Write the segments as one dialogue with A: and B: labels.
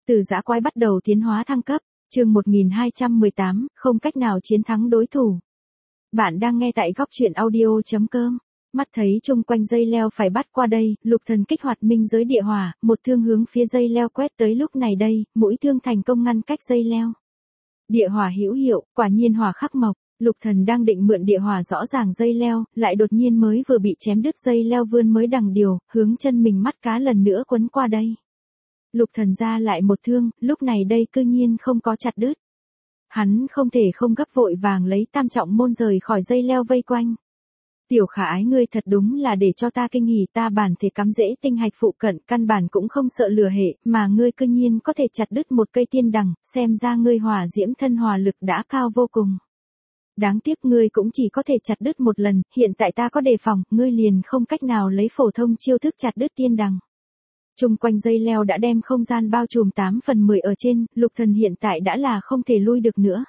A: Từ dã quái bắt đầu tiến hóa thăng cấp, chương 1218, không cách nào chiến thắng đối thủ. Bạn đang nghe tại góc truyện audio.com. Mắt thấy chung quanh dây leo phải bắt qua đây, Lục Thần kích hoạt minh giới địa hỏa, một thương hướng phía dây leo quét tới. Lúc này đây, mũi thương thành công ngăn cách dây leo. Địa hỏa hữu hiệu, quả nhiên hỏa khắc mộc. Lục Thần đang định mượn địa hỏa rõ ràng dây leo, lại đột nhiên mới vừa bị chém đứt dây leo vươn mới đằng điều, hướng chân mình mắt cá lần nữa quấn qua đây. Lục Thần ra lại một thương, lúc này đây cư nhiên không có chặt đứt. Hắn không thể không gấp vội vàng lấy tam trọng môn rời khỏi dây leo vây quanh. Tiểu Khả Ái, ngươi thật đúng là để cho ta kinh hỉ, ta bản thể cắm rễ tinh hạch phụ cận, căn bản cũng không sợ lừa hệ, mà ngươi cư nhiên có thể chặt đứt một cây tiên đằng, xem ra ngươi hỏa diễm thân hỏa lực đã cao vô cùng. Đáng tiếc ngươi cũng chỉ có thể chặt đứt một lần, hiện tại ta có đề phòng, ngươi liền không cách nào lấy phổ thông chiêu thức chặt đứt tiên đằng. Trung quanh dây leo đã đem không gian bao trùm 8/10 ở trên, Lục Thần hiện tại đã là không thể lui được nữa.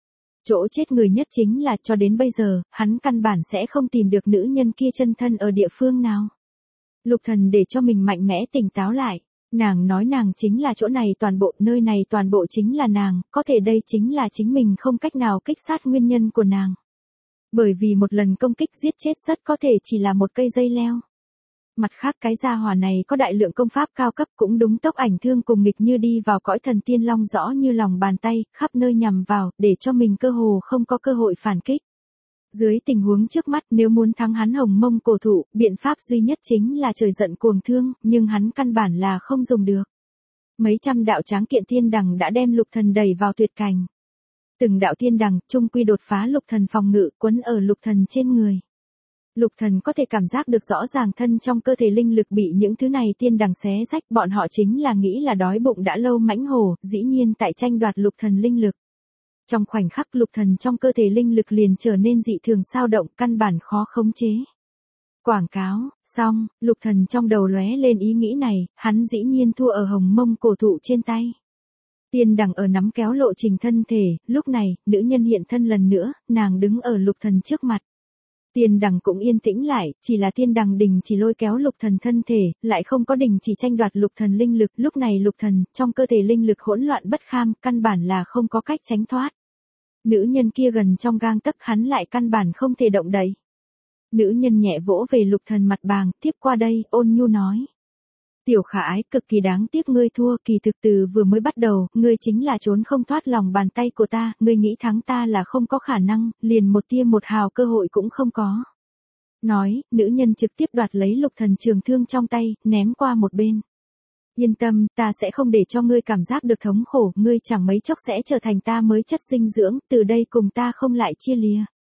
A: Chỗ chết người nhất chính là cho đến bây giờ, hắn căn bản sẽ không tìm được nữ nhân kia chân thân ở địa phương nào. Lục Thần để cho mình mạnh mẽ tỉnh táo lại, nàng nói nàng chính là chỗ này toàn bộ, nơi này toàn bộ chính là nàng, có thể đây chính là chính mình không cách nào kích sát nguyên nhân của nàng. Bởi vì một lần công kích giết chết rất có thể chỉ là một cây dây leo. Mặt khác cái gia hỏa này có đại lượng công pháp cao cấp, cũng đúng tốc ảnh thương cùng nghịch như đi vào cõi thần tiên long rõ như lòng bàn tay, khắp nơi nhằm vào, để cho mình cơ hồ không có cơ hội phản kích. Dưới tình huống trước mắt, nếu muốn thắng hắn Hồng Mông Cổ Thụ, biện pháp duy nhất chính là trời giận cuồng thương, nhưng hắn căn bản là không dùng được. Mấy trăm đạo tráng kiện tiên đằng đã đem Lục Thần đẩy vào tuyệt cảnh. Từng đạo tiên đằng chung quy đột phá Lục Thần phòng ngự, quấn ở Lục Thần trên người. Lục Thần có thể cảm giác được rõ ràng thân trong cơ thể linh lực bị những thứ này tiên đằng xé rách, bọn họ chính là nghĩ là đói bụng đã lâu mãnh hổ, dĩ nhiên tại tranh đoạt Lục Thần linh lực. Trong khoảnh khắc Lục Thần trong cơ thể linh lực liền trở nên dị thường sao động, căn bản khó khống chế. Quảng cáo, xong, Lục Thần trong đầu lóe lên ý nghĩ này, hắn dĩ nhiên thua ở Hồng Mông Cổ Thụ trên tay. Tiên đằng ở nắm kéo lộ trình thân thể, lúc này, nữ nhân hiện thân lần nữa, nàng đứng ở Lục Thần trước mặt. Tiên đằng cũng yên tĩnh lại, chỉ là tiên đằng đình chỉ lôi kéo Lục Thần thân thể, lại không có đình chỉ tranh đoạt Lục Thần linh lực, lúc này Lục Thần, trong cơ thể linh lực hỗn loạn bất kham, căn bản là không có cách tránh thoát. Nữ nhân kia gần trong gang tấc, hắn lại căn bản không thể động đậy. Nữ nhân nhẹ vỗ về Lục Thần mặt bàng, tiếp qua đây, ôn nhu nói. Tiểu Khả Ái, cực kỳ đáng tiếc ngươi thua, kỳ thực từ vừa mới bắt đầu, ngươi chính là trốn không thoát lòng bàn tay của ta, ngươi nghĩ thắng ta là không có khả năng, liền một tia một hào cơ hội cũng không có. Nói, nữ nhân trực tiếp đoạt lấy Lục Thần trường thương trong tay, ném qua một bên. Yên tâm, ta sẽ không để cho ngươi cảm giác được thống khổ, ngươi chẳng mấy chốc sẽ trở thành ta mới chất dinh dưỡng, từ đây cùng ta không lại chia lìa.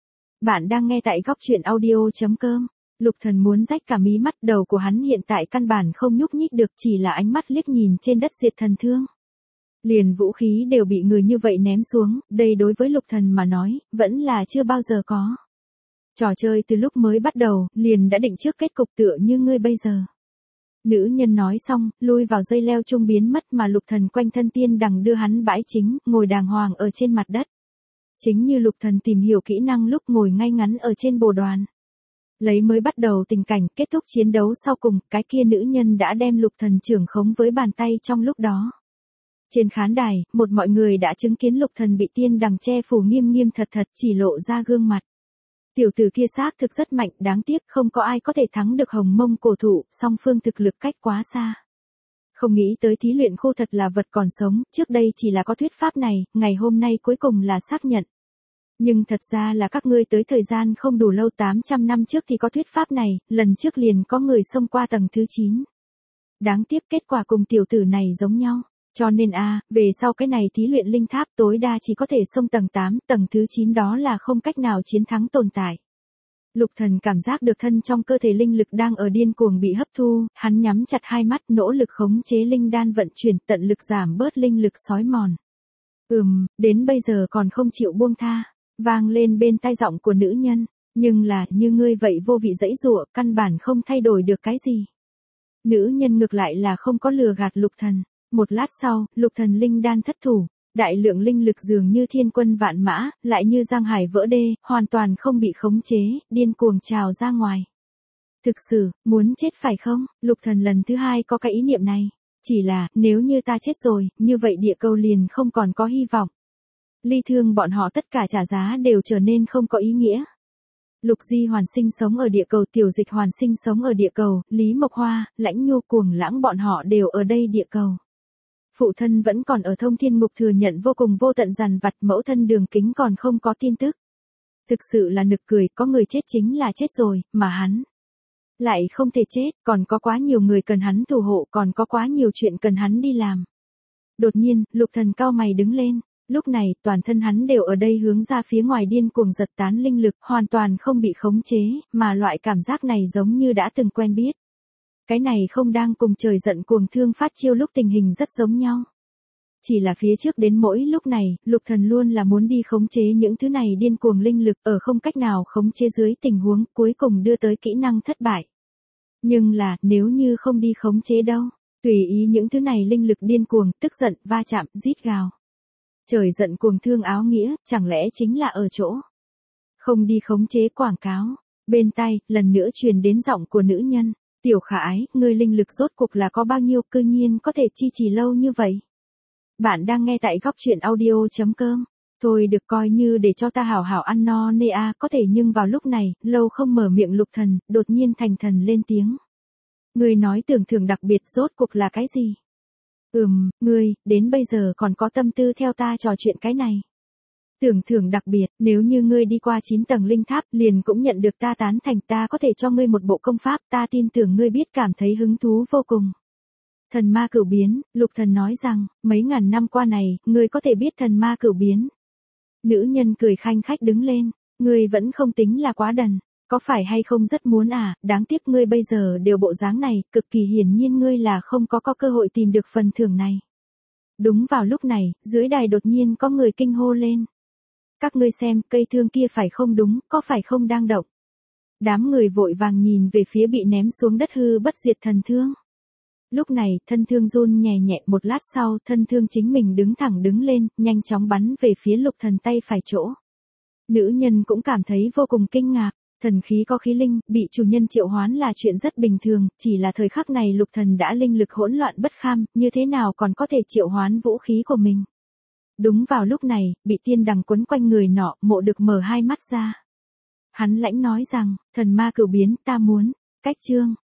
A: Bạn đang nghe tại góc truyện audio.com. Lục Thần muốn rách cả mí mắt, đầu của hắn hiện tại căn bản không nhúc nhích được, chỉ là ánh mắt liếc nhìn trên đất diệt thần thương. Liền vũ khí đều bị người như vậy ném xuống, đây đối với Lục Thần mà nói, vẫn là chưa bao giờ có. Trò chơi từ lúc mới bắt đầu, liền đã định trước kết cục tựa như ngươi bây giờ. Nữ nhân nói xong, lui vào dây leo trung biến mất, mà Lục Thần quanh thân tiên đằng đưa hắn bãi chính, ngồi đàng hoàng ở trên mặt đất. Chính như Lục Thần tìm hiểu kỹ năng lúc ngồi ngay ngắn ở trên bồ đoàn. Lấy mới bắt đầu tình cảnh, kết thúc chiến đấu sau cùng, cái kia nữ nhân đã đem Lục Thần trưởng khống với bàn tay trong lúc đó. Trên khán đài, mọi người đã chứng kiến Lục Thần bị tiên đằng che phủ nghiêm nghiêm thật thật, chỉ lộ ra gương mặt. Tiểu tử kia xác thực rất mạnh, đáng tiếc không có ai có thể thắng được Hồng Mông Cổ Thụ, song phương thực lực cách quá xa. Không nghĩ tới thí luyện khô thật là vật còn sống, trước đây chỉ là có thuyết pháp này, ngày hôm nay cuối cùng là xác nhận. Nhưng thật ra là các ngươi tới thời gian không đủ lâu, 800 năm trước thì có thuyết pháp này, lần trước liền có người xông qua tầng thứ 9. Đáng tiếc kết quả cùng tiểu tử này giống nhau, cho nên về sau cái này thí luyện linh tháp tối đa chỉ có thể xông tầng 8, tầng thứ 9 đó là không cách nào chiến thắng tồn tại. Lục Thần cảm giác được thân trong cơ thể linh lực đang ở điên cuồng bị hấp thu, hắn nhắm chặt hai mắt nỗ lực khống chế linh đan vận chuyển, tận lực giảm bớt linh lực xói mòn. Đến bây giờ còn không chịu buông tha. Vang lên bên tai giọng của nữ nhân, nhưng là, như ngươi vậy vô vị dãy dụa, căn bản không thay đổi được cái gì. Nữ nhân ngược lại là không có lừa gạt Lục Thần. Một lát sau, Lục Thần linh đan thất thủ, đại lượng linh lực dường như thiên quân vạn mã, lại như giang hải vỡ đê, hoàn toàn không bị khống chế, điên cuồng trào ra ngoài. Thực sự, muốn chết phải không? Lục Thần lần thứ hai có cái ý niệm này. Chỉ là, nếu như ta chết rồi, như vậy địa cầu liền không còn có hy vọng. Ly Thương bọn họ tất cả trả giá đều trở nên không có ý nghĩa. Lục Di Hoàn sinh sống ở địa cầu, Tiểu Dịch Hoàn sinh sống ở địa cầu, Lý Mộc Hoa, Lãnh Nhu, Cuồng Lãng bọn họ đều ở đây địa cầu. Phụ thân vẫn còn ở Thông Thiên Ngục thừa nhận vô cùng vô tận dằn vặt, mẫu thân Đường Kính còn không có tin tức. Thực sự là nực cười, có người chết chính là chết rồi, mà hắn lại không thể chết, còn có quá nhiều người cần hắn thủ hộ, còn có quá nhiều chuyện cần hắn đi làm. Đột nhiên, Lục Thần cau mày đứng lên, lúc này, toàn thân hắn đều ở đây hướng ra phía ngoài điên cuồng giật tán linh lực, hoàn toàn không bị khống chế, mà loại cảm giác này giống như đã từng quen biết. Cái này không đang cùng trời giận cuồng thương phát chiêu lúc tình hình rất giống nhau. Chỉ là phía trước đến mỗi lúc này, Lục Thần luôn là muốn đi khống chế những thứ này điên cuồng linh lực, ở không cách nào khống chế dưới tình huống cuối cùng đưa tới kỹ năng thất bại. Nhưng là, nếu như không đi khống chế đâu, tùy ý những thứ này linh lực điên cuồng, tức giận, va chạm, rít gào. Trời giận cuồng thương áo nghĩa, chẳng lẽ chính là ở chỗ không đi khống chế quảng cáo. Bên tai, lần nữa truyền đến giọng của nữ nhân, Tiểu Khả Ái, ngươi linh lực rốt cuộc là có bao nhiêu, cư nhiên có thể chi trì lâu như vậy. Bạn đang nghe tại góc truyện audio.com. Thôi được, coi như để cho ta hảo hảo ăn no nê a, có thể, nhưng vào lúc này, lâu không mở miệng Lục Thần, đột nhiên thành thần lên tiếng. Ngươi nói tưởng thưởng đặc biệt rốt cuộc là cái gì? Ngươi, đến bây giờ còn có tâm tư theo ta trò chuyện cái này. Tưởng thưởng đặc biệt, nếu như ngươi đi qua 9 tầng linh tháp, liền cũng nhận được ta tán thành, ta có thể cho ngươi một bộ công pháp, ta tin tưởng ngươi biết cảm thấy hứng thú vô cùng. Thần ma cửu biến, Lục Thần nói rằng, mấy ngàn năm qua này, ngươi có thể biết thần ma cửu biến. Nữ nhân cười khanh khách đứng lên, ngươi vẫn không tính là quá đần, có phải hay không rất muốn à, đáng tiếc ngươi bây giờ đều bộ dáng này, cực kỳ hiển nhiên ngươi là không có cơ hội tìm được phần thưởng này. Đúng vào lúc này, dưới đài đột nhiên có người kinh hô lên. Các ngươi xem, cây thương kia phải không đúng, có phải không đang động. Đám người vội vàng nhìn về phía bị ném xuống đất hư bất diệt thần thương. Lúc này, thân thương run nhẹ nhẹ, một lát sau, thân thương chính mình đứng thẳng đứng lên, nhanh chóng bắn về phía Lục Thần tay phải chỗ. Nữ nhân cũng cảm thấy vô cùng kinh ngạc, thần khí có khí linh, bị chủ nhân triệu hoán là chuyện rất bình thường, chỉ là thời khắc này Lục Thần đã linh lực hỗn loạn bất kham, như thế nào còn có thể triệu hoán vũ khí của mình. Đúng vào lúc này, bị tiên đằng quấn quanh người nọ, Mộ Được mở hai mắt ra. Hắn lãnh nói rằng, thần ma cửu biến, ta muốn, cách chương.